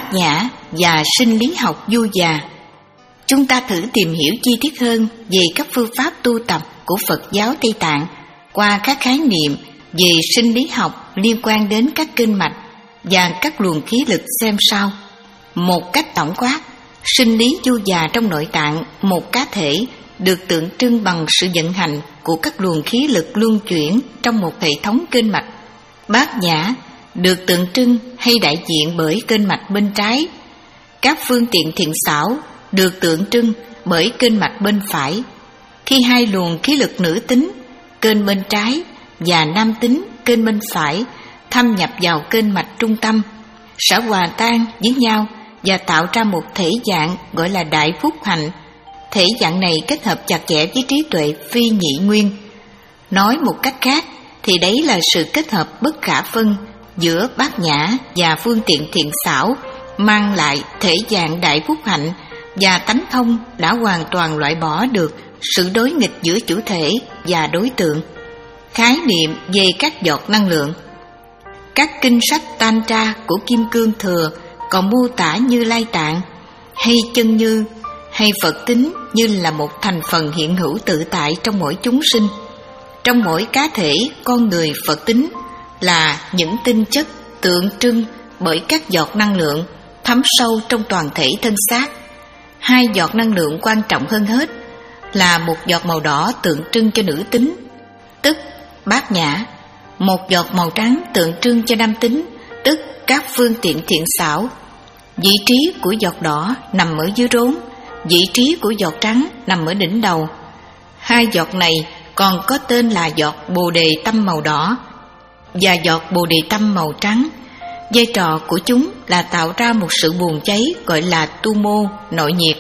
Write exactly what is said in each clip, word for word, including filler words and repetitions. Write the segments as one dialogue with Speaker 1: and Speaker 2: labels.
Speaker 1: Bát Nhã và sinh lý học du già. Chúng ta thử tìm hiểu chi tiết hơn về các phương pháp tu tập của Phật giáo Tây Tạng qua các khái niệm về sinh lý học liên quan đến các kinh mạch và các luồng khí lực xem sau. Một cách tổng quát, sinh lý du già trong nội tạng một cá thể được tượng trưng bằng sự vận hành của các luồng khí lực luân chuyển trong một hệ thống kinh mạch. Bát Nhã được tượng trưng hay đại diện bởi kinh mạch bên trái. Các phương tiện thiện xảo được tượng trưng bởi kinh mạch bên phải. Khi hai luồng khí lực nữ tính, kênh bên trái, và nam tính, kênh bên phải, thâm nhập vào kênh mạch trung tâm, sẽ hòa tan với nhau và tạo ra một thể dạng gọi là đại phúc hạnh. Thể dạng này kết hợp chặt chẽ với trí tuệ phi nhị nguyên. Nói một cách khác thì đấy là sự kết hợp bất khả phân giữa bát nhã và phương tiện thiện xảo, mang lại thể dạng đại phúc hạnh, và tánh thông đã hoàn toàn loại bỏ được sự đối nghịch giữa chủ thể và đối tượng. Khái niệm về các giọt năng lượng. Các kinh sách Tantra của Kim Cương Thừa còn mô tả Như Lai Tạng hay chân như hay Phật tính như là một thành phần hiện hữu tự tại trong mỗi chúng sinh. Trong mỗi cá thể con người Phật tính là những tinh chất tượng trưng bởi các giọt năng lượng thấm sâu trong toàn thể thân xác. Hai giọt năng lượng quan trọng hơn hết là một giọt màu đỏ tượng trưng cho nữ tính, tức bát nhã, một giọt màu trắng tượng trưng cho nam tính, tức các phương tiện thiện xảo. Vị trí của giọt đỏ nằm ở dưới rốn, vị trí của giọt trắng nằm ở đỉnh đầu. Hai giọt này còn có tên là giọt bồ đề tâm màu đỏ và giọt bồ đề tâm màu trắng. Vai trò của chúng là tạo ra một sự bùng cháy gọi là tu mô, nội nhiệt.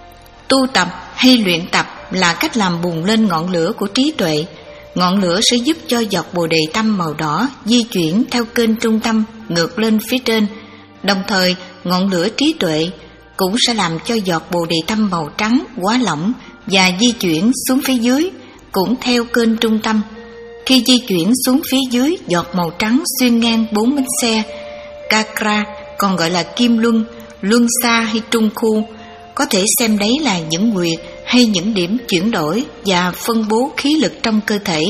Speaker 1: Tu tập hay luyện tập là cách làm bùng lên ngọn lửa của trí tuệ. Ngọn lửa sẽ giúp cho giọt bồ đề tâm màu đỏ di chuyển theo kênh trung tâm ngược lên phía trên. Đồng thời, ngọn lửa trí tuệ cũng sẽ làm cho giọt bồ đề tâm màu trắng quá lỏng và di chuyển xuống phía dưới, cũng theo kênh trung tâm. Khi di chuyển xuống phía dưới, giọt màu trắng xuyên ngang bốn bánh xe, Cakra, còn gọi là kim luân, luân xa hay trung khu, có thể xem đấy là những nguyệt hay những điểm chuyển đổi và phân bố khí lực trong cơ thể.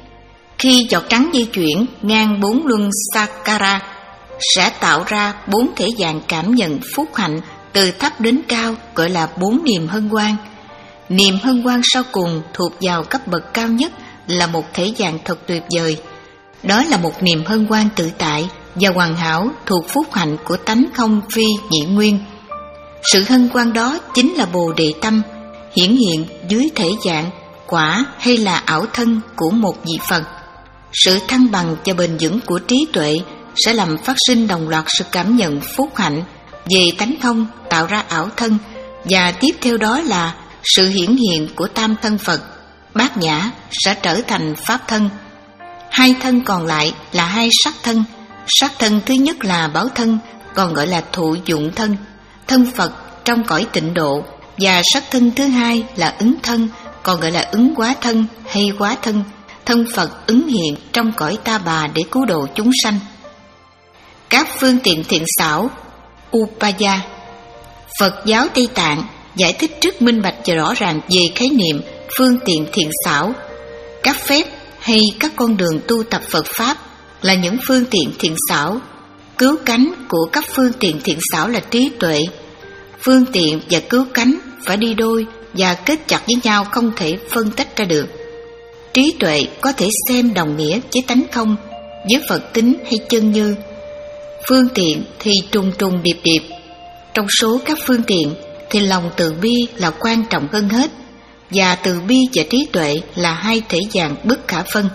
Speaker 1: Khi giọt trắng di chuyển ngang bốn luân Sakara, sẽ tạo ra bốn thể dạng cảm nhận phúc hạnh từ thấp đến cao, gọi là bốn niềm hân hoan. Niềm hân hoan sau cùng thuộc vào cấp bậc cao nhất là một thể dạng thật tuyệt vời. Đó là một niềm hân hoan tự tại và hoàn hảo thuộc phúc hạnh của tánh không phi nhị nguyên. Sự hân hoan đó chính là bồ đề tâm, hiển hiện dưới thể dạng quả hay là ảo thân của một vị Phật. Sự thăng bằng và bền vững của trí tuệ sẽ làm phát sinh đồng loạt sự cảm nhận phúc hạnh về tánh thông, tạo ra ảo thân, và tiếp theo đó là sự hiển hiện của tam thân Phật. Bát nhã sẽ trở thành pháp thân. Hai thân còn lại là hai sắc thân. Sắc thân thứ nhất là báo thân, còn gọi là thụ dụng thân, thân Phật trong cõi tịnh độ, và sắc thân thứ hai là ứng thân, còn gọi là ứng hóa thân hay hóa thân, thân Phật ứng hiện trong cõi ta bà để cứu độ chúng sanh. Các phương tiện thiện xảo Upaya. Phật giáo Tây Tạng giải thích rất minh bạch và rõ ràng về khái niệm phương tiện thiện xảo. Các phép hay các con đường tu tập Phật Pháp là những phương tiện thiện xảo. Cứu cánh của các phương tiện thiện xảo là trí tuệ. Phương tiện và cứu cánh phải đi đôi và kết chặt với nhau, không thể phân tách ra được. Trí tuệ có thể xem đồng nghĩa với tánh không, với Phật tính hay chân như. Phương tiện thì trùng trùng điệp điệp. Trong số các phương tiện thì lòng từ bi là quan trọng hơn hết, và từ bi và trí tuệ là hai thể dạng bất khả phân.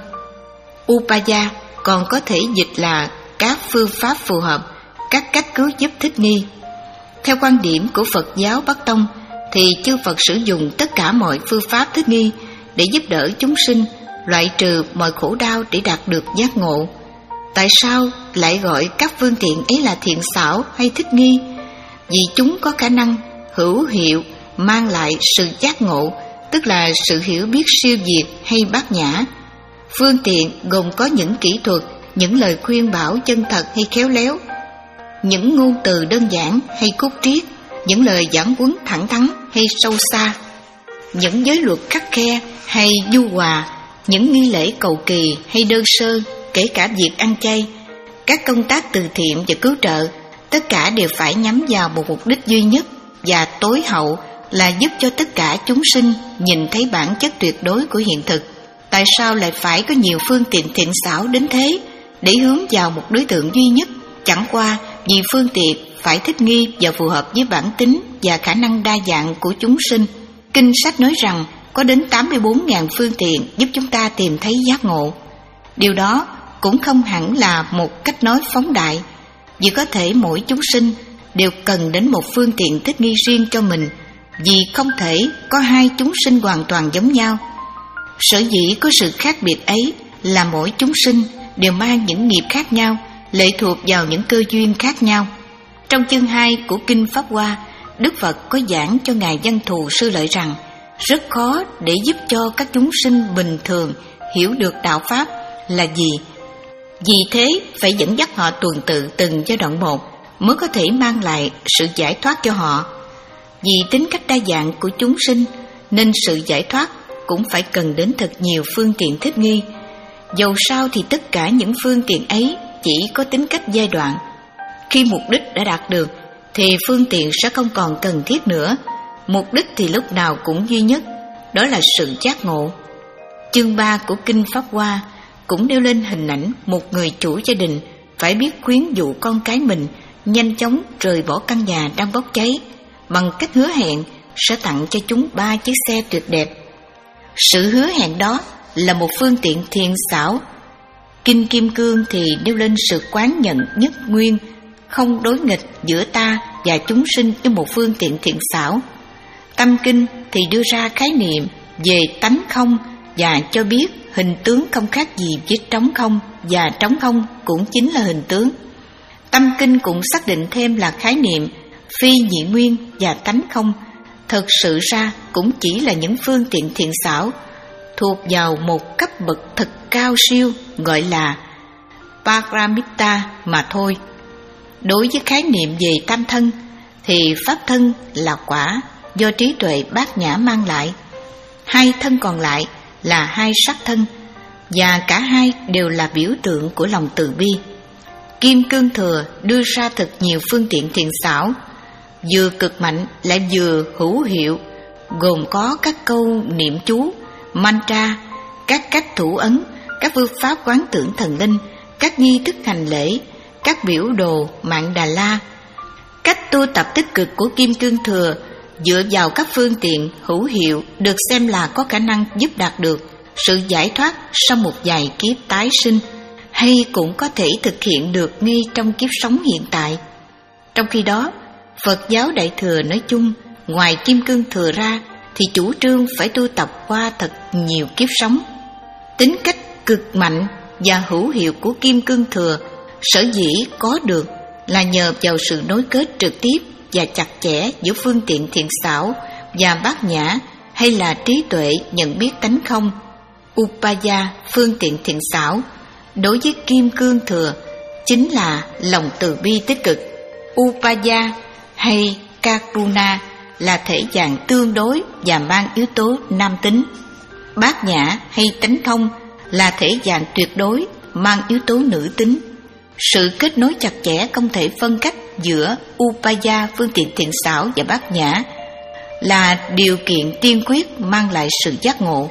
Speaker 1: Upaya còn có thể dịch là các phương pháp phù hợp, các cách cứu giúp thích nghi. Theo quan điểm của Phật giáo Bắc Tông thì chư Phật sử dụng tất cả mọi phương pháp thích nghi để giúp đỡ chúng sinh loại trừ mọi khổ đau để đạt được giác ngộ. Tại sao lại gọi các phương tiện ấy là thiện xảo hay thích nghi? Vì chúng có khả năng hữu hiệu mang lại sự giác ngộ, tức là sự hiểu biết siêu việt hay bát nhã. Phương tiện gồm có những kỹ thuật, những lời khuyên bảo chân thật hay khéo léo. những ngôn từ đơn giản hay cốt triết, những lời giảng huấn thẳng thắn hay sâu xa, những giới luật khắt khe hay nhu hòa, những nghi lễ cầu kỳ hay đơn sơ, kể cả việc ăn chay, các công tác từ thiện và cứu trợ, tất cả đều phải nhắm vào một mục đích duy nhất và tối hậu là giúp cho tất cả chúng sinh nhìn thấy bản chất tuyệt đối của hiện thực. Tại sao lại phải có nhiều phương tiện thiện xảo đến thế để hướng vào một đối tượng duy nhất? Chẳng qua vì phương tiện phải thích nghi và phù hợp với bản tính và khả năng đa dạng của chúng sinh. Kinh sách nói rằng có đến tám mươi bốn nghìn phương tiện giúp chúng ta tìm thấy giác ngộ. Điều đó cũng không hẳn là một cách nói phóng đại, vì có thể mỗi chúng sinh đều cần đến một phương tiện thích nghi riêng cho mình, vì không thể có hai chúng sinh hoàn toàn giống nhau. Sở dĩ có sự khác biệt ấy là mỗi chúng sinh đều mang những nghiệp khác nhau, lệ thuộc vào những cơ duyên khác nhau. Trong chương hai của Kinh Pháp Hoa, Đức Phật có giảng cho Ngài Văn Thù Sư Lợi rằng rất khó để giúp cho các chúng sinh bình thường hiểu được đạo Pháp là gì. Vì thế phải dẫn dắt họ tuần tự từng giai đoạn một mới có thể mang lại sự giải thoát cho họ. Vì tính cách đa dạng của chúng sinh nên sự giải thoát cũng phải cần đến thật nhiều phương tiện thích nghi. Dầu sao thì tất cả những phương tiện ấy chỉ có tính cách giai đoạn. Khi mục đích đã đạt được thì phương tiện sẽ không còn cần thiết nữa. Mục đích thì lúc nào cũng duy nhất, đó là sự giác ngộ. Chương ba của Kinh Pháp Hoa cũng nêu lên hình ảnh một người chủ gia đình phải biết khuyến dụ con cái mình nhanh chóng rời bỏ căn nhà đang bốc cháy bằng cách hứa hẹn sẽ tặng cho chúng ba chiếc xe tuyệt đẹp. Sự hứa hẹn đó là một phương tiện thiện xảo. Kinh Kim Cương thì nêu lên sự quán nhận nhất nguyên, không đối nghịch giữa ta và chúng sinh với một phương tiện thiện xảo. Tâm Kinh thì đưa ra khái niệm về tánh không và cho biết hình tướng không khác gì với trống không, và trống không cũng chính là hình tướng. Tâm Kinh cũng xác định thêm là khái niệm phi nhị nguyên và tánh không thật sự ra cũng chỉ là những phương tiện thiện xảo thuộc vào một cấp bậc thật cao siêu gọi là Paramitta mà thôi. Đối với khái niệm về tam thân thì pháp thân là quả do trí tuệ bát nhã mang lại. Hai thân còn lại là hai sắc thân, và cả hai đều là biểu tượng của lòng từ bi. Kim Cương Thừa đưa ra thật nhiều phương tiện thiện xảo, vừa cực mạnh lại vừa hữu hiệu, gồm có các câu niệm chú, mantra, các cách thủ ấn, các phương pháp quán tưởng thần linh, các nghi thức hành lễ, các biểu đồ Mạn Đà La. Cách tu tập tích cực của Kim Cương Thừa dựa vào các phương tiện hữu hiệu được xem là có khả năng giúp đạt được sự giải thoát sau một vài kiếp tái sinh, hay cũng có thể thực hiện được ngay trong kiếp sống hiện tại. Trong khi đó, Phật giáo Đại Thừa nói chung, ngoài Kim Cương Thừa ra thì chủ trương phải tu tập qua thật nhiều kiếp sống. Tính cách cực mạnh và hữu hiệu của Kim Cương Thừa sở dĩ có được là nhờ vào sự nối kết trực tiếp và chặt chẽ giữa phương tiện thiện xảo và bát nhã, hay là trí tuệ nhận biết tánh không, Upaya, phương tiện thiện xảo. Đối với Kim Cương Thừa chính là lòng từ bi tích cực. Upaya hay Karuna là thể dạng tương đối và mang yếu tố nam tính. Bát nhã hay tánh không là thể dạng tuyệt đối mang yếu tố nữ tính. Sự kết nối chặt chẽ không thể phân cách giữa Upaya, phương tiện thiện xảo, và bát nhã là điều kiện tiên quyết mang lại sự giác ngộ.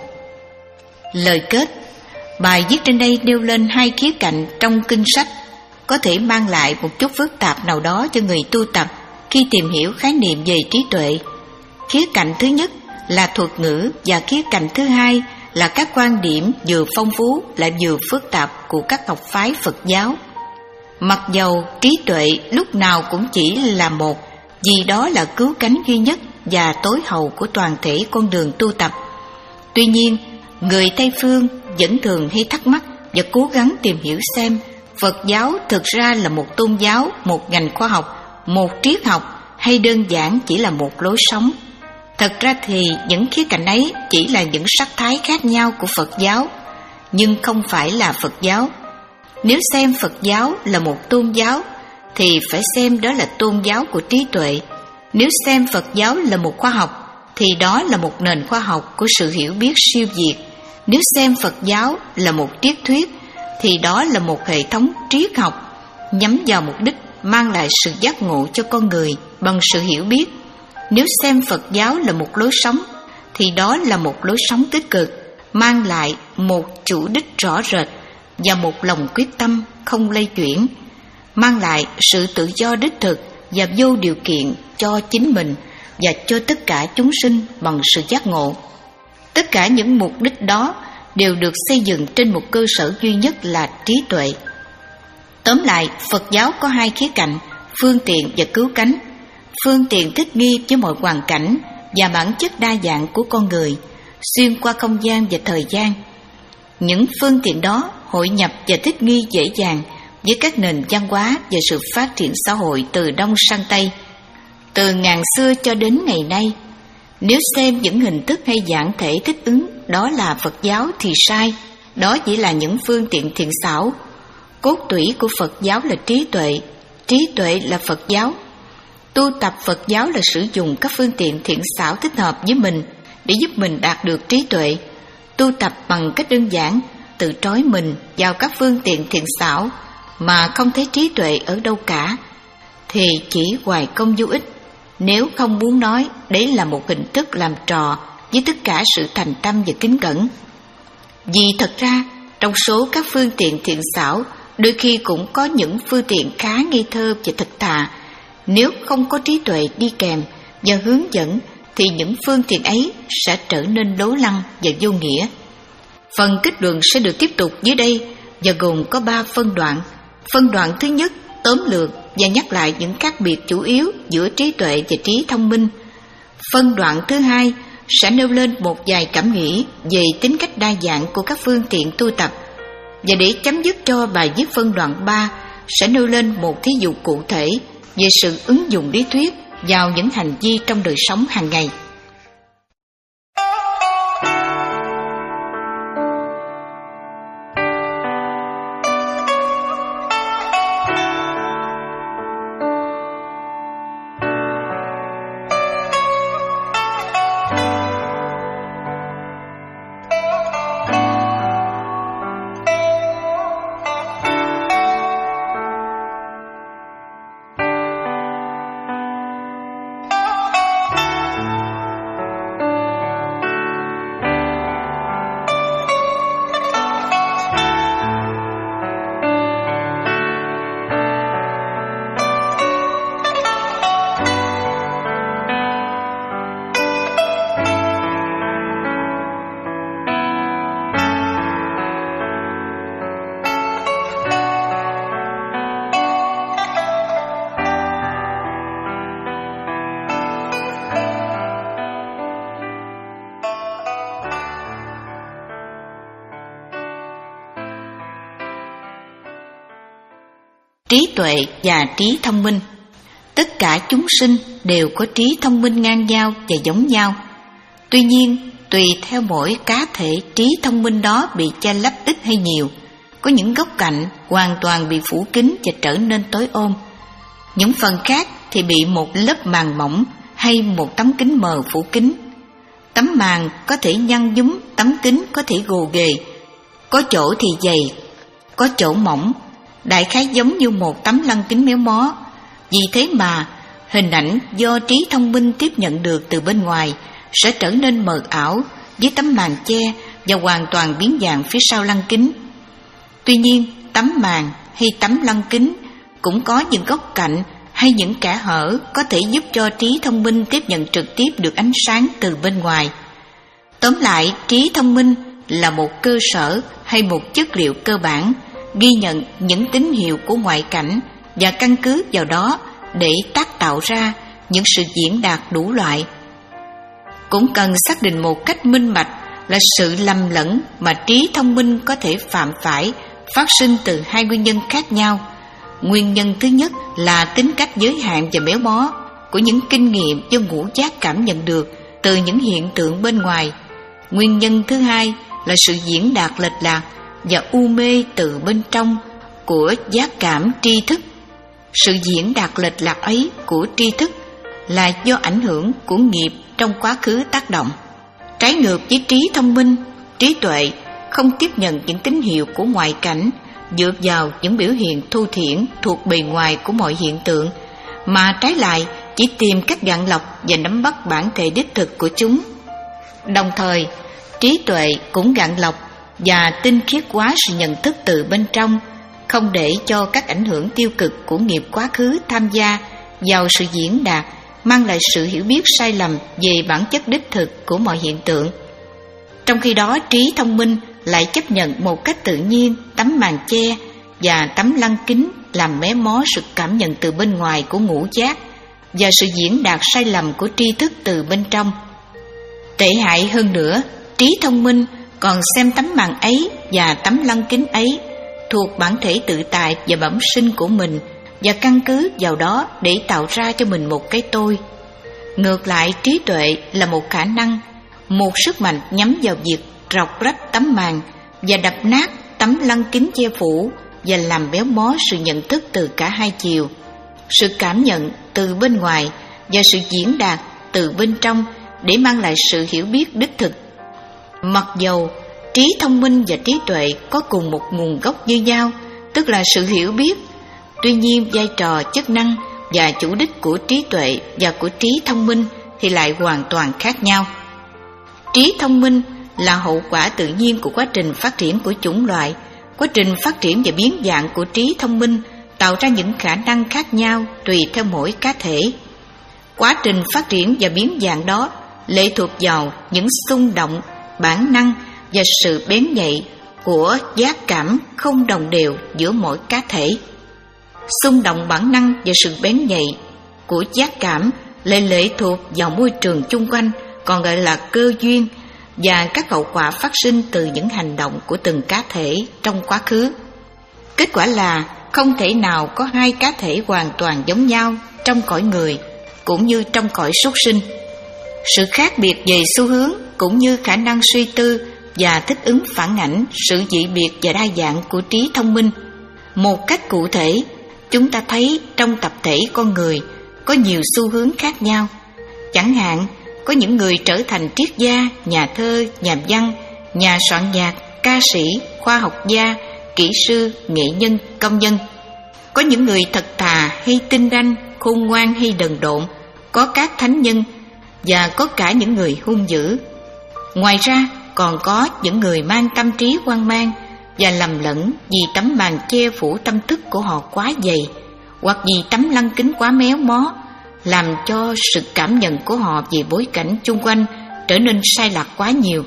Speaker 1: Lời kết, bài viết trên đây nêu lên hai khía cạnh trong kinh sách có thể mang lại một chút phức tạp nào đó cho người tu tập khi tìm hiểu khái niệm về trí tuệ. Khía cạnh thứ nhất là thuật ngữ, và khía cạnh thứ hai là các quan điểm vừa phong phú lại vừa phức tạp của các học phái Phật giáo. Mặc dầu trí tuệ lúc nào cũng chỉ là một, vì đó là cứu cánh duy nhất và tối hậu của toàn thể con đường tu tập. Tuy nhiên, người Tây Phương vẫn thường hay thắc mắc và cố gắng tìm hiểu xem Phật giáo thực ra là một tôn giáo, một ngành khoa học, một triết học, hay đơn giản chỉ là một lối sống. Thật ra thì những khía cạnh ấy chỉ là những sắc thái khác nhau của Phật giáo, nhưng không phải là Phật giáo. Nếu xem Phật giáo là một tôn giáo thì phải xem đó là tôn giáo của trí tuệ. Nếu xem Phật giáo là một khoa học thì đó là một nền khoa học của sự hiểu biết siêu việt. Nếu xem Phật giáo là một triết thuyết thì đó là một hệ thống triết học nhắm vào mục đích mang lại sự giác ngộ cho con người bằng sự hiểu biết. Nếu xem Phật giáo là một lối sống thì đó là một lối sống tích cực, mang lại một chủ đích rõ rệt và một lòng quyết tâm không lay chuyển, mang lại sự tự do đích thực và vô điều kiện cho chính mình và cho tất cả chúng sinh bằng sự giác ngộ. Tất cả những mục đích đó đều được xây dựng trên một cơ sở duy nhất là trí tuệ. Tóm lại, Phật giáo có hai khía cạnh, phương tiện và cứu cánh. Phương tiện thích nghi với mọi hoàn cảnh và bản chất đa dạng của con người, xuyên qua không gian và thời gian. Những phương tiện đó hội nhập và thích nghi dễ dàng với các nền văn hóa và sự phát triển xã hội từ Đông sang Tây, từ ngàn xưa cho đến ngày nay. Nếu xem những hình thức hay dạng thể thích ứng đó là Phật giáo thì sai, đó chỉ là những phương tiện thiện xảo. Cốt tủy của Phật giáo là trí tuệ, trí tuệ là Phật giáo. Tu tập Phật giáo là sử dụng các phương tiện thiện xảo thích hợp với mình để giúp mình đạt được trí tuệ. Tu tập bằng cách đơn giản, tự trói mình vào các phương tiện thiện xảo mà không thấy trí tuệ ở đâu cả thì chỉ hoài công vô ích. Nếu không muốn nói đấy là một hình thức làm trò với tất cả sự thành tâm và kính cẩn. Vì thật ra trong số các phương tiện thiện xảo đôi khi cũng có những phương tiện khá ngây thơ và thật thà. Nếu không có trí tuệ đi kèm và hướng dẫn thì những phương tiện ấy sẽ trở nên lố lăng và vô nghĩa. Phần kết luận sẽ được tiếp tục dưới đây và gồm có ba phân đoạn. Phân đoạn thứ nhất tóm lược và nhắc lại những khác biệt chủ yếu giữa trí tuệ và trí thông minh. Phân đoạn thứ hai sẽ nêu lên một vài cảm nghĩ về tính cách đa dạng của các phương tiện tu tập. Và để chấm dứt cho bài viết phân đoạn ba sẽ nêu lên một thí dụ cụ thể về sự ứng dụng lý thuyết vào những hành vi trong đời sống hàng ngày. Trí tuệ và trí thông minh. Tất cả chúng sinh đều có trí thông minh ngang nhau và giống nhau. Tuy nhiên, tùy theo mỗi cá thể, trí thông minh đó bị che lấp ít hay nhiều. Có những góc cạnh hoàn toàn bị phủ kín và trở nên tối ôm. Những phần khác thì bị một lớp màng mỏng hay một tấm kính mờ phủ kín. Tấm màng có thể nhăn nhúm, tấm kính có thể gồ ghề. Có chỗ thì dày, có chỗ mỏng, đại khái giống như một tấm lăng kính méo mó. Vì thế mà hình ảnh do trí thông minh tiếp nhận được từ bên ngoài sẽ trở nên mờ ảo với tấm màn che và hoàn toàn biến dạng phía sau lăng kính. Tuy nhiên, tấm màn hay tấm lăng kính cũng có những góc cạnh hay những kẽ hở có thể giúp cho trí thông minh tiếp nhận trực tiếp được ánh sáng từ bên ngoài. Tóm lại, trí thông minh là một cơ sở hay một chất liệu cơ bản ghi nhận những tín hiệu của ngoại cảnh và căn cứ vào đó để tác tạo ra những sự diễn đạt đủ loại. Cũng cần xác định một cách minh bạch là sự lầm lẫn mà trí thông minh có thể phạm phải phát sinh từ hai nguyên nhân khác nhau. Nguyên nhân thứ nhất là tính cách giới hạn và méo mó của những kinh nghiệm do ngũ giác cảm nhận được từ những hiện tượng bên ngoài. Nguyên nhân thứ hai là sự diễn đạt lệch lạc và u mê từ bên trong của giác cảm tri thức. sự diễn đạt lệch lạc ấy của tri thức là do ảnh hưởng của nghiệp trong quá khứ tác động. Trái ngược với trí thông minh, trí tuệ không tiếp nhận những tín hiệu của ngoại cảnh dựa vào những biểu hiện thu thiển thuộc bề ngoài của mọi hiện tượng, mà trái lại chỉ tìm cách gạn lọc và nắm bắt bản thể đích thực của chúng. Đồng thời, trí tuệ cũng gạn lọc và tinh khiết hóa sự nhận thức từ bên trong, không để cho các ảnh hưởng tiêu cực của nghiệp quá khứ tham gia vào sự diễn đạt, mang lại sự hiểu biết sai lầm về bản chất đích thực của mọi hiện tượng. Trong khi đó, trí thông minh lại chấp nhận một cách tự nhiên tấm màn che và tấm lăng kính làm méo mó sự cảm nhận từ bên ngoài của ngũ giác và sự diễn đạt sai lầm của tri thức từ bên trong. Tệ hại hơn nữa, trí thông minh còn xem tấm màn ấy và tấm lăng kính ấy thuộc bản thể tự tại và bẩm sinh của mình và căn cứ vào đó để tạo ra cho mình một cái tôi. Ngược lại, trí tuệ là một khả năng, một sức mạnh nhắm vào việc rọc rách tấm màn và đập nát tấm lăng kính che phủ và làm béo mó sự nhận thức từ cả hai chiều, sự cảm nhận từ bên ngoài và sự diễn đạt từ bên trong để mang lại sự hiểu biết đích thực. Mặc dầu trí thông minh và trí tuệ có cùng một nguồn gốc như nhau, tức là sự hiểu biết, tuy nhiên vai trò, chức năng và chủ đích của trí tuệ và của trí thông minh thì lại hoàn toàn khác nhau. Trí thông minh là hậu quả tự nhiên của quá trình phát triển của chủng loại. Quá trình phát triển và biến dạng của trí thông minh tạo ra những khả năng khác nhau tùy theo mỗi cá thể. Quá trình phát triển và biến dạng đó lệ thuộc vào những xung động, bản năng và sự bén nhạy của giác cảm không đồng đều giữa mỗi cá thể. Xung động bản năng và sự bén nhạy của giác cảm lại lệ thuộc vào môi trường chung quanh, còn gọi là cơ duyên, và các hậu quả phát sinh từ những hành động của từng cá thể trong quá khứ. Kết quả là không thể nào có hai cá thể hoàn toàn giống nhau trong cõi người cũng như trong cõi súc sinh. Sự khác biệt về xu hướng cũng như khả năng suy tư và thích ứng phản ảnh sự dị biệt và đa dạng của trí thông minh. Một cách cụ thể, chúng ta thấy trong tập thể con người có nhiều xu hướng khác nhau. Chẳng hạn, có những người trở thành triết gia, nhà thơ, nhà văn, nhà soạn nhạc, ca sĩ, khoa học gia, kỹ sư, nghệ nhân, công nhân. Có những người thật thà hay tinh ranh, khôn ngoan hay đần độn, có các thánh nhân và có cả những người hung dữ. Ngoài ra, còn có những người mang tâm trí hoang mang và lầm lẫn vì tấm màn che phủ tâm thức của họ quá dày, hoặc vì tấm lăng kính quá méo mó, làm cho sự cảm nhận của họ về bối cảnh chung quanh trở nên sai lạc quá nhiều.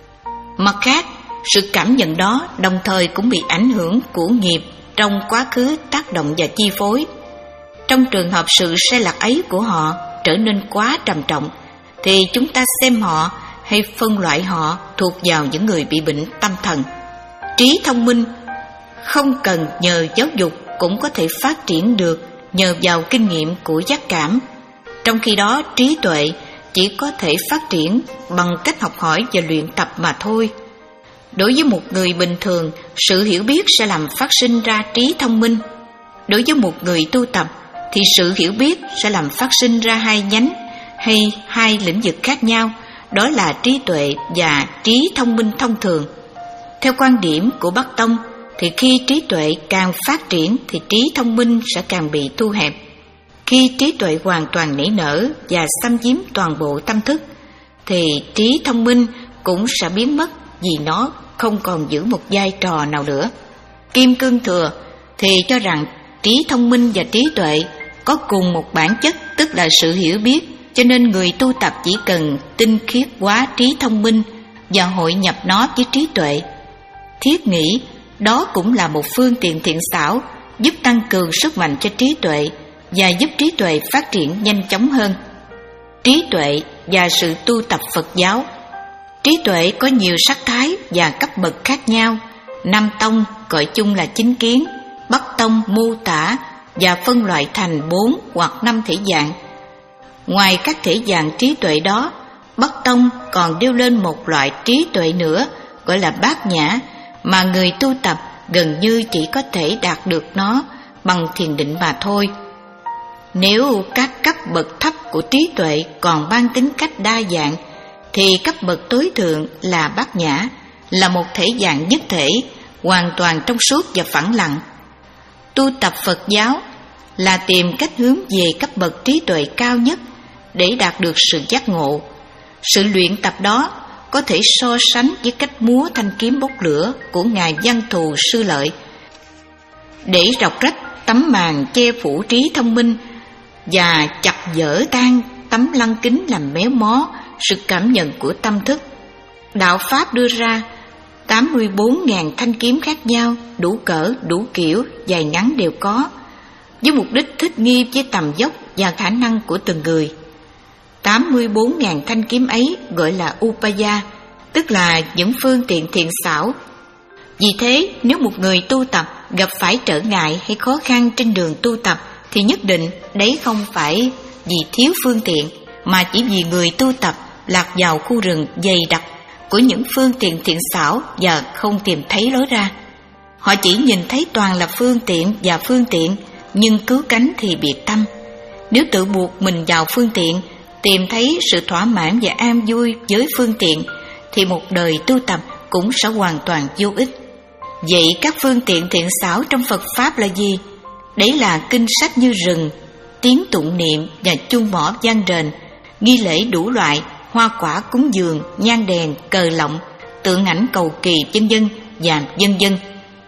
Speaker 1: Mặt khác, sự cảm nhận đó đồng thời cũng bị ảnh hưởng của nghiệp trong quá khứ tác động và chi phối. Trong trường hợp sự sai lạc ấy của họ trở nên quá trầm trọng, thì chúng ta xem họ hay phân loại họ thuộc vào những người bị bệnh tâm thần. Trí thông minh không cần nhờ giáo dục cũng có thể phát triển được nhờ vào kinh nghiệm của giác cảm. Trong khi đó, trí tuệ chỉ có thể phát triển bằng cách học hỏi và luyện tập mà thôi. Đối với một người bình thường, sự hiểu biết sẽ làm phát sinh ra trí thông minh. Đối với một người tu tập thì sự hiểu biết sẽ làm phát sinh ra hai nhánh hay hai lĩnh vực khác nhau, đó là trí tuệ và trí thông minh thông thường. Theo quan điểm của Bắc Tông thì khi trí tuệ càng phát triển thì trí thông minh sẽ càng bị thu hẹp. Khi trí tuệ hoàn toàn nảy nở và xâm chiếm toàn bộ tâm thức thì trí thông minh cũng sẽ biến mất vì nó không còn giữ một vai trò nào nữa. Kim Cương Thừa thì cho rằng trí thông minh và trí tuệ có cùng một bản chất, tức là sự hiểu biết, cho nên người tu tập chỉ cần tinh khiết hóa trí thông minh và hội nhập nó với trí tuệ. Thiết nghĩ đó cũng là một phương tiện thiện xảo giúp tăng cường sức mạnh cho trí tuệ và giúp trí tuệ phát triển nhanh chóng hơn. Trí tuệ và sự tu tập Phật giáo. Trí tuệ có nhiều sắc thái và cấp bậc khác nhau. Nam Tông gọi chung là chính kiến, Bắc Tông mô tả và phân loại thành bốn hoặc năm thể dạng. Ngoài các thể dạng trí tuệ đó, Bắc Tông còn điêu lên một loại trí tuệ nữa gọi là bát nhã, mà người tu tập gần như chỉ có thể đạt được nó bằng thiền định mà thôi. Nếu các cấp bậc thấp của trí tuệ còn mang tính cách đa dạng, thì cấp bậc tối thượng là bát nhã, là một thể dạng nhất thể, hoàn toàn trong suốt và phẳng lặng. Tu tập Phật giáo là tìm cách hướng về cấp bậc trí tuệ cao nhất để đạt được sự giác ngộ. Sự luyện tập đó có thể so sánh với cách múa thanh kiếm bốc lửa của Ngài Văn Thù Sư Lợi, để rọc rách tấm màn che phủ trí thông minh và chặt dở tan tấm lăng kính làm méo mó sự cảm nhận của tâm thức. Đạo Pháp đưa ra tám mươi bốn nghìn thanh kiếm khác nhau, đủ cỡ, đủ kiểu, dài ngắn đều có, với mục đích thích nghi với tầm dốc và khả năng của từng người. tám mươi bốn nghìn thanh kiếm ấy gọi là Upaya, tức là những phương tiện thiện xảo. Vì thế, nếu một người tu tập gặp phải trở ngại hay khó khăn trên đường tu tập, thì nhất định đấy không phải vì thiếu phương tiện, mà chỉ vì người tu tập lạc vào khu rừng dày đặc của những phương tiện thiện xảo và không tìm thấy lối ra. Họ chỉ nhìn thấy toàn là phương tiện và phương tiện, nhưng cứu cánh thì biệt tâm. Nếu tự buộc mình vào phương tiện, tìm thấy sự thỏa mãn và an vui với phương tiện, thì một đời tu tập cũng sẽ hoàn toàn vô ích. Vậy các phương tiện thiện xảo trong Phật Pháp là gì? Đấy là kinh sách như rừng, tiếng tụng niệm và chuông mõ vang rền, nghi lễ đủ loại, hoa quả cúng dường, nhang đèn, cờ lọng, tượng ảnh cầu kỳ, vân vân và vân vân.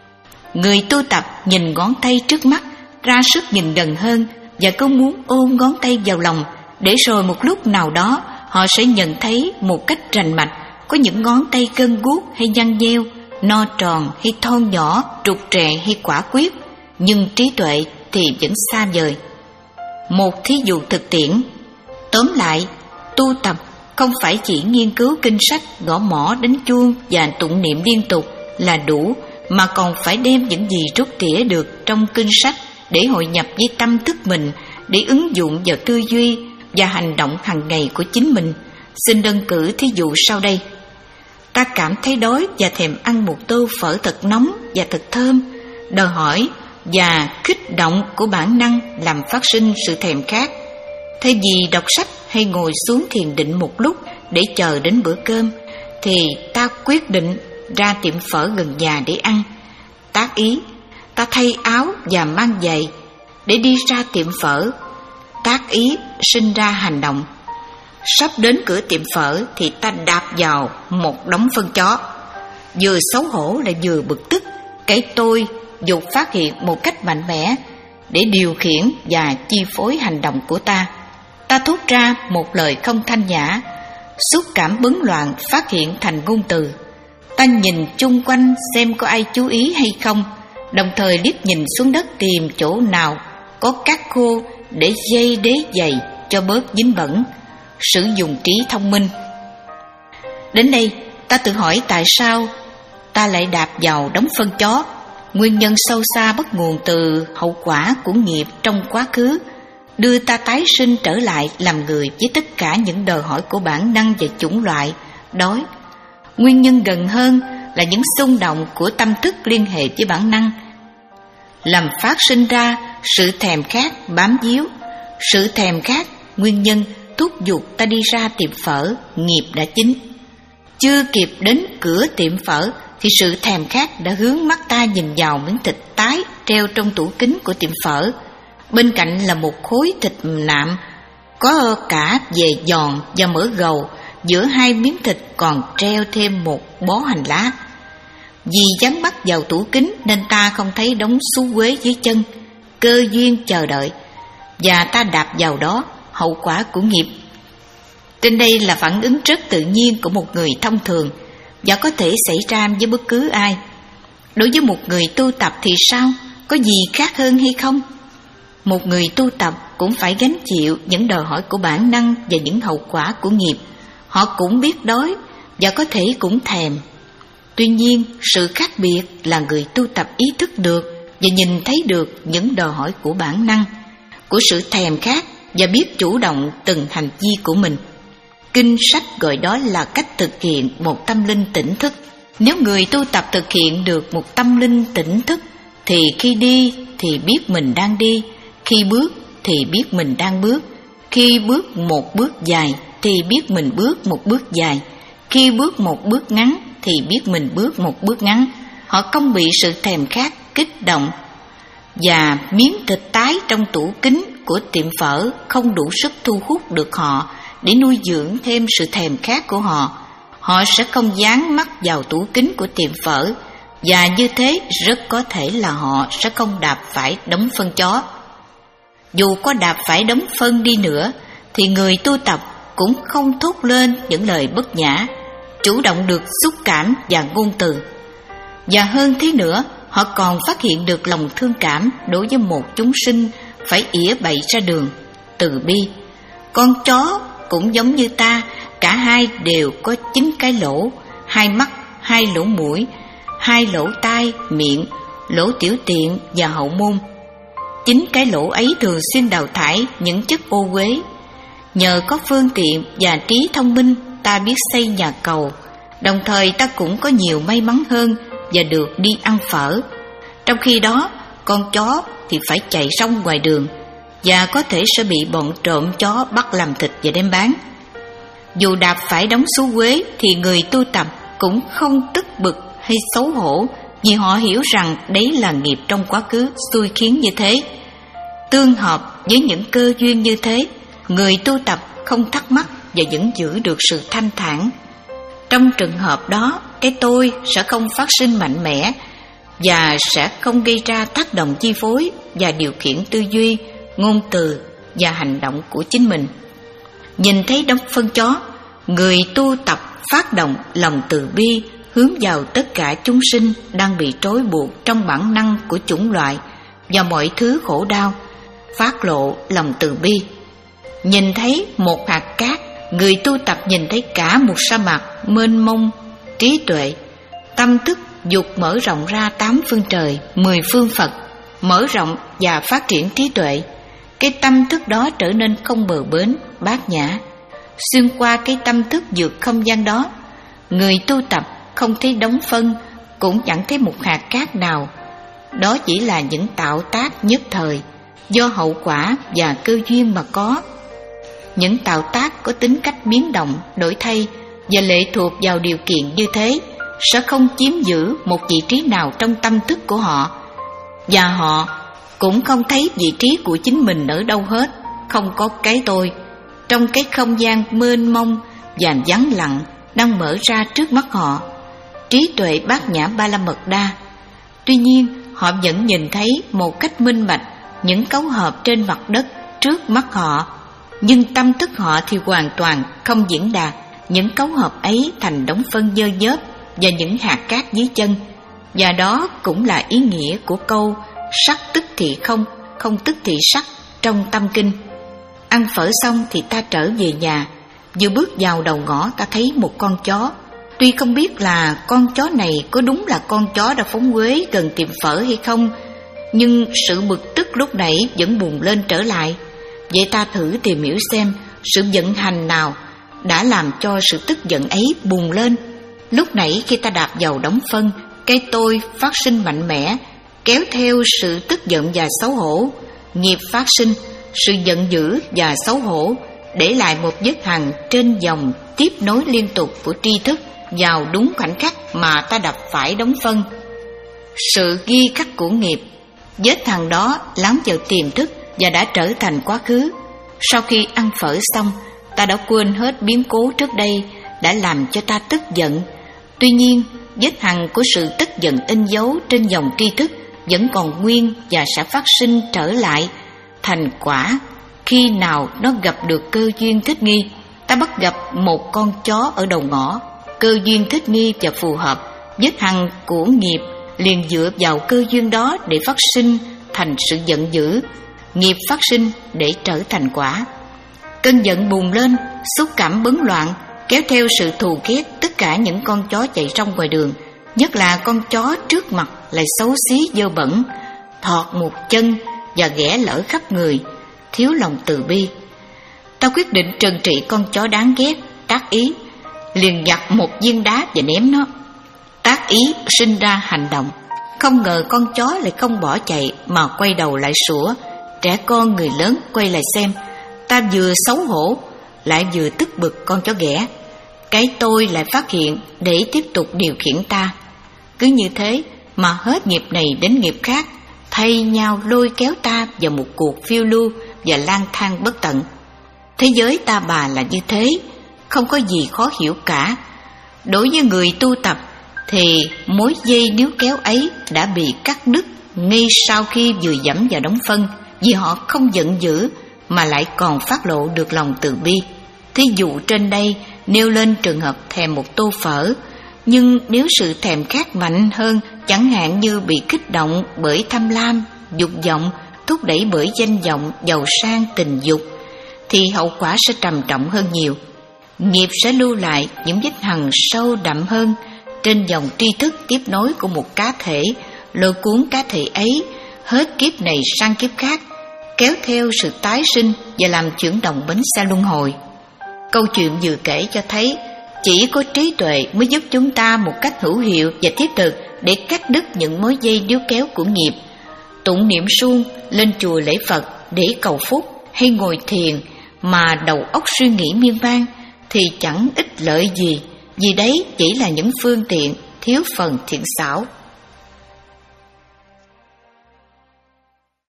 Speaker 1: Người tu tập nhìn ngón tay trước mắt, ra sức nhìn gần hơn và cứ muốn ôm ngón tay vào lòng, để rồi một lúc nào đó họ sẽ nhận thấy một cách rành mạch có những ngón tay gân guốc hay nhăn nheo, no tròn hay thon nhỏ, trục trè hay quả quyết, nhưng trí tuệ thì vẫn xa vời. Một thí dụ thực tiễn. Tóm lại, tu tập không phải chỉ nghiên cứu kinh sách, gõ mõ, đánh chuông và tụng niệm liên tục là đủ, mà còn phải đem những gì rút tỉa được trong kinh sách để hội nhập với tâm thức mình, để ứng dụng vào tư duy và hành động hàng ngày của chính mình. Xin đơn cử thí dụ sau đây. Ta cảm thấy đói và thèm ăn một tô phở thật nóng và thật thơm. Đòi hỏi và kích động của bản năng làm phát sinh sự thèm khát. Thay vì đọc sách hay ngồi xuống thiền định một lúc để chờ đến bữa cơm, thì ta quyết định ra tiệm phở gần nhà để ăn. Tác ý, ta thay áo và mang giày để đi ra tiệm phở. Tác ý sinh ra hành động. Sắp đến cửa tiệm phở thì ta đạp vào một đống phân chó. Vừa xấu hổ lại vừa bực tức, cái tôi dục phát hiện một cách mạnh mẽ để điều khiển và chi phối hành động của ta. Ta thốt ra một lời không thanh nhã, xúc cảm bấn loạn phát hiện thành ngôn từ. Ta nhìn chung quanh xem có ai chú ý hay không, đồng thời liếc nhìn xuống đất tìm chỗ nào có cát khô để dây đế giày cho bớt dính bẩn. Sử dụng trí thông minh. Đến đây, ta tự hỏi tại sao ta lại đạp vào đống phân chó. Nguyên nhân sâu xa bắt nguồn từ hậu quả của nghiệp trong quá khứ, đưa ta tái sinh trở lại làm người với tất cả những đòi hỏi của bản năng và chủng loại đói. Nguyên nhân gần hơn là những xung động của tâm thức liên hệ với bản năng, làm phát sinh ra sự thèm khát bám víu. Sự thèm khát nguyên nhân thúc giục ta đi ra tiệm phở, nghiệp đã chín. Chưa kịp đến cửa tiệm phở thì sự thèm khát đã hướng mắt ta nhìn vào miếng thịt tái treo trong tủ kính của tiệm phở. Bên cạnh là một khối thịt nạm có cả dề giòn và mỡ gầu. Giữa hai miếng thịt còn treo thêm một bó hành lá. Vì dán mắt vào tủ kính nên ta không thấy đống xú quế dưới chân. Cơ duyên chờ đợi và ta đạp vào đó, hậu quả của nghiệp. Trên đây là phản ứng rất tự nhiên của một người thông thường và có thể xảy ra với bất cứ ai. Đối với một người tu tập thì sao? Có gì khác hơn hay không? Một người tu tập cũng phải gánh chịu những đòi hỏi của bản năng và những hậu quả của nghiệp. Họ cũng biết đói và có thể cũng thèm. Tuy nhiên, sự khác biệt là người tu tập ý thức được và nhìn thấy được những đòi hỏi của bản năng, của sự thèm khát và biết chủ động từng hành vi của mình. Kinh sách gọi đó là cách thực hiện một tâm linh tỉnh thức. Nếu người tu tập thực hiện được một tâm linh tỉnh thức thì khi đi thì biết mình đang đi, khi bước thì biết mình đang bước, khi bước một bước dài thì biết mình bước một bước dài, khi bước một bước ngắn thì biết mình bước một bước ngắn. Họ không bị sự thèm khát kích động, và miếng thịt tái trong tủ kính của tiệm phở không đủ sức thu hút được họ để nuôi dưỡng thêm sự thèm khát của họ. Họ sẽ không dán mắt vào tủ kính của tiệm phở, và như thế rất có thể là họ sẽ không đạp phải đống phân chó. Dù có đạp phải đống phân đi nữa thì người tu tập cũng không thốt lên những lời bất nhã, chủ động được xúc cảm và ngôn từ. Và hơn thế nữa, họ còn phát hiện được lòng thương cảm đối với một chúng sinh phải ỉa bậy ra đường, từ bi. Con chó cũng giống như ta, cả hai đều có chín cái lỗ, hai mắt, hai lỗ mũi, hai lỗ tai, miệng, lỗ tiểu tiện và hậu môn. Chính cái lỗ ấy thường xuyên đào thải những chất ô uế. Nhờ có phương tiện và trí thông minh, ta biết xây nhà cầu, đồng thời ta cũng có nhiều may mắn hơn và được đi ăn phở. Trong khi đó, con chó thì phải chạy rong ngoài đường, và có thể sẽ bị bọn trộm chó bắt làm thịt và đem bán. Dù đạp phải đống xú uế thì người tu tập cũng không tức bực hay xấu hổ, vì họ hiểu rằng đấy là nghiệp trong quá khứ xui khiến như thế. Tương hợp với những cơ duyên như thế, người tu tập không thắc mắc và vẫn giữ được sự thanh thản. Trong trường hợp đó, cái tôi sẽ không phát sinh mạnh mẽ và sẽ không gây ra tác động chi phối và điều khiển tư duy, ngôn từ và hành động của chính mình. Nhìn thấy đống phân chó, người tu tập phát động lòng từ bi hướng vào tất cả chúng sinh đang bị trói buộc trong bản năng của chủng loại và mọi thứ khổ đau, phát lộ lòng từ bi. Nhìn thấy một hạt cát, người tu tập nhìn thấy cả một sa mạc mênh mông trí tuệ. Tâm thức dục mở rộng ra tám phương trời, mười phương Phật, mở rộng và phát triển trí tuệ. Cái tâm thức đó trở nên không bờ bến, bát nhã. Xuyên qua cái tâm thức vượt không gian đó, người tu tập không thấy đống phân, cũng chẳng thấy một hạt cát nào. Đó chỉ là những tạo tác nhất thời, do hậu quả và cơ duyên mà có. Những tạo tác có tính cách biến động, đổi thay và lệ thuộc vào điều kiện như thế sẽ không chiếm giữ một vị trí nào trong tâm thức của họ, và họ cũng không thấy vị trí của chính mình ở đâu hết. Không có cái tôi trong cái không gian mênh mông và vắng lặng đang mở ra trước mắt họ, trí tuệ bát nhã ba la mật đa. Tuy nhiên, họ vẫn nhìn thấy một cách minh bạch những cấu hợp trên mặt đất trước mắt họ, nhưng tâm thức họ thì hoàn toàn không diễn đạt những cấu hợp ấy thành đống phân dơ dớp và những hạt cát dưới chân. Và đó cũng là ý nghĩa của câu sắc tức thị không, không tức thị sắc trong tâm kinh. Ăn phở xong thì ta trở về nhà. Vừa bước vào đầu ngõ, ta thấy một con chó. Tuy không biết là con chó này có đúng là con chó đã phóng uế gần tiệm phở hay không, nhưng sự bực tức lúc nãy vẫn bùng lên trở lại. Vậy ta thử tìm hiểu xem sự vận hành nào đã làm cho sự tức giận ấy bùng lên. Lúc nãy khi ta đạp vào đống phân, cái tôi phát sinh mạnh mẽ, kéo theo sự tức giận và xấu hổ. Nghiệp phát sinh, sự giận dữ và xấu hổ để lại một vết hằn trên dòng tiếp nối liên tục của tri thức vào đúng khoảnh khắc mà ta đập phải đống phân. Sự ghi khắc của nghiệp, vết hằn đó lắng vào tiềm thức và đã trở thành quá khứ. Sau khi ăn phở xong, ta đã quên hết biến cố trước đây đã làm cho ta tức giận. Tuy nhiên, vết hằn của sự tức giận in dấu trên dòng tri thức vẫn còn nguyên và sẽ phát sinh trở lại thành quả khi nào nó gặp được cơ duyên thích nghi. Ta bắt gặp một con chó ở đầu ngõ, cơ duyên thích nghi và phù hợp. Vết hằn của nghiệp liền dựa vào cơ duyên đó để phát sinh thành sự giận dữ. Nghiệp phát sinh để trở thành quả. Cơn giận bùng lên, xúc cảm bấn loạn, kéo theo sự thù ghét tất cả những con chó chạy trong ngoài đường, nhất là con chó trước mặt lại xấu xí dơ bẩn, thọt một chân và ghẻ lở khắp người, thiếu lòng từ bi. Ta quyết định trừng trị con chó đáng ghét, tác ý, liền nhặt một viên đá và ném nó. Tác ý sinh ra hành động, Không ngờ con chó lại không bỏ chạy mà quay đầu lại sủa. Trẻ con người lớn quay lại xem, ta vừa xấu hổ lại vừa tức bực con chó ghẻ. Cái tôi lại phát hiện để tiếp tục điều khiển ta. Cứ như thế mà hết nghiệp này đến nghiệp khác, thay nhau lôi kéo ta vào một cuộc phiêu lưu và lang thang bất tận. Thế giới ta bà là như thế, không có gì khó hiểu cả. Đối với người tu tập thì mối dây níu kéo ấy đã bị cắt đứt ngay sau khi vừa dẫm vào đống phân, vì họ không giận dữ mà lại còn phát lộ được lòng từ bi. Thí dụ trên đây nêu lên trường hợp thèm một tô phở, nhưng nếu sự thèm khát mạnh hơn, chẳng hạn như bị kích động bởi tham lam, dục vọng, thúc đẩy bởi danh vọng, giàu sang, tình dục, thì hậu quả sẽ trầm trọng hơn nhiều. Nghiệp sẽ lưu lại những vết hằn sâu đậm hơn trên dòng tri thức tiếp nối của một cá thể, lôi cuốn cá thể ấy hết kiếp này sang kiếp khác, kéo theo sự tái sinh và làm chuyển động bánh xe luân hồi. Câu chuyện vừa kể cho thấy chỉ có trí tuệ mới giúp chúng ta một cách hữu hiệu và thiết thực để cắt đứt những mối dây níu kéo của nghiệp. Tụng niệm suông, lên chùa lễ Phật để cầu phúc hay ngồi thiền mà đầu óc suy nghĩ miên man thì chẳng ích lợi gì, vì đấy chỉ là những phương tiện thiếu phần thiện xảo.